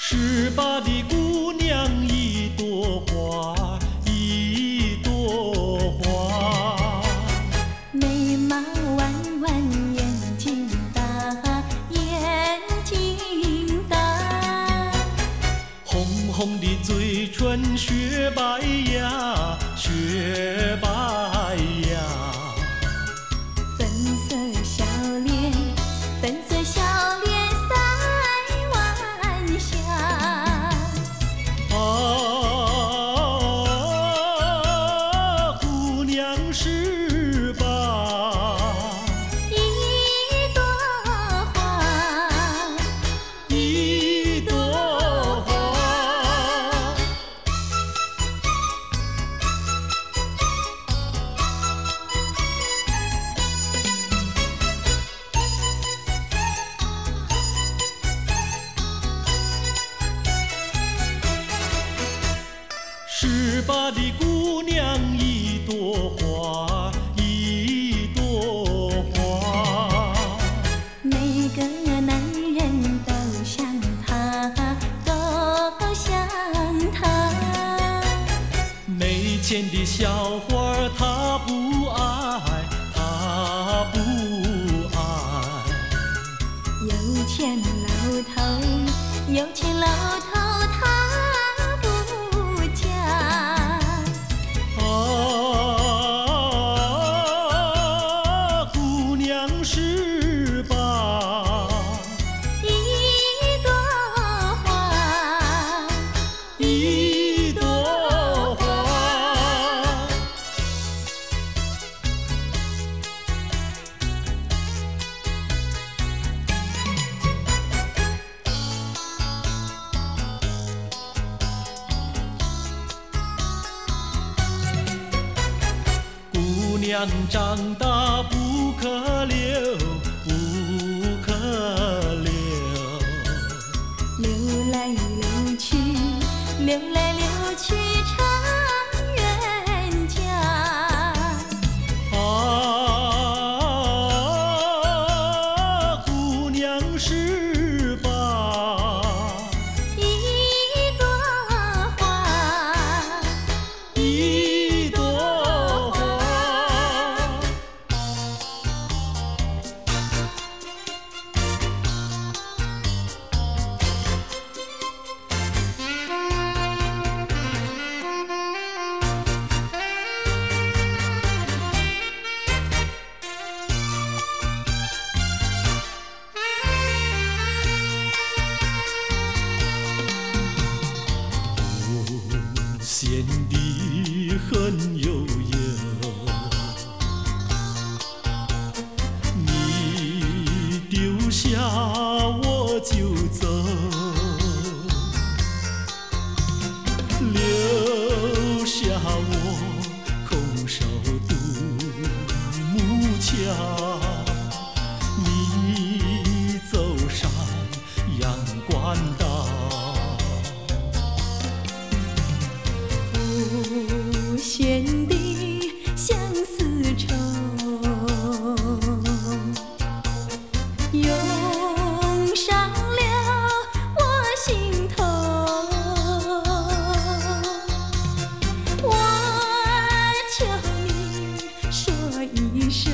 18的姑娘一朵花，一朵花。 眉毛弯弯，眼睛大，眼睛大。 红红的嘴唇，雪白呀，雪白呀。 粉色小脸，粉色小脸赛晚霞。 姑娘18， 一朵花， 一朵花。18的姑娘一朵花，一朵花。 每个男人都像她，都像她。 没钱的小伙儿他不爱，他不爱。 有钱老头，有钱老头他不嫁。 姑娘18， 一朵花， 一朵花。姑娘长大不可留，不可留。 流来流去，流来流去成冤家。 姑娘18， 一朵花， 一朵花。无限的恨悠悠，你丢下我就走，留下我空手独木桥。你走上阳关道， 无限的相思愁，涌上了我心头。我求你说一声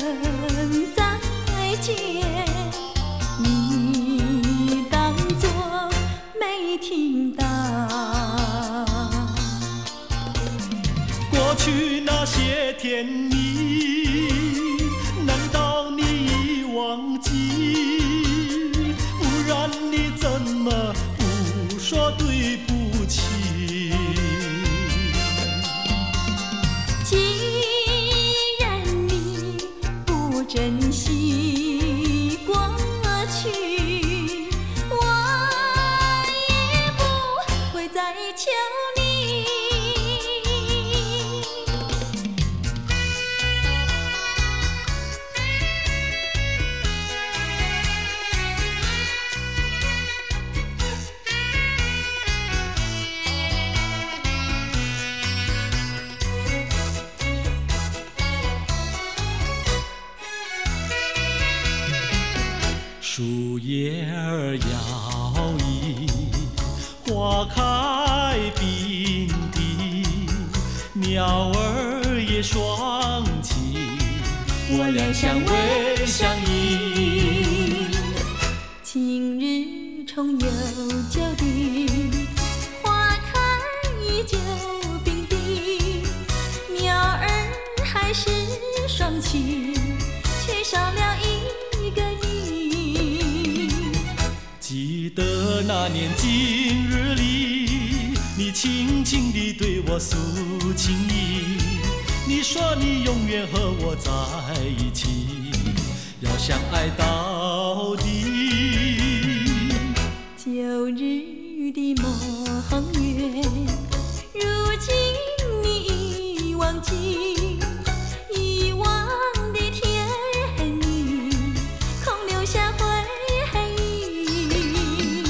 再见，你当作没听到。 过去那些甜蜜，难道你已忘记？不然你怎么不说对不起？ 既然你不珍惜过去，我也不会再求你。 花开并蒂，鸟儿也双栖，我俩相偎相依。 今日重又旧地，花开依旧并蒂，鸟儿还是双栖，却少了一个你。 记得那年今日里，你轻轻地对我诉情意，你说你永远和我在一起，要相爱到底。 旧日的梦圆，如今你已忘记，遗忘的甜蜜，空留下回忆。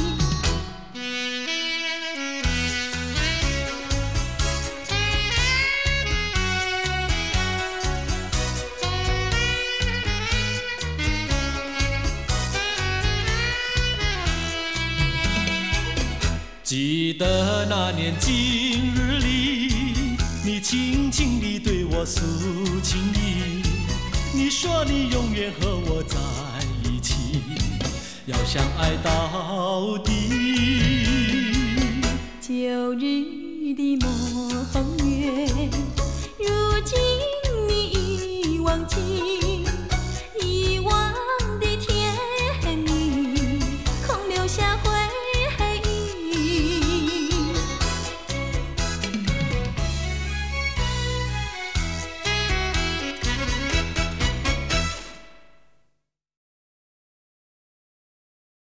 记得那年今日里，你轻轻地对我诉情意，你说你永远和我在一起，要相爱到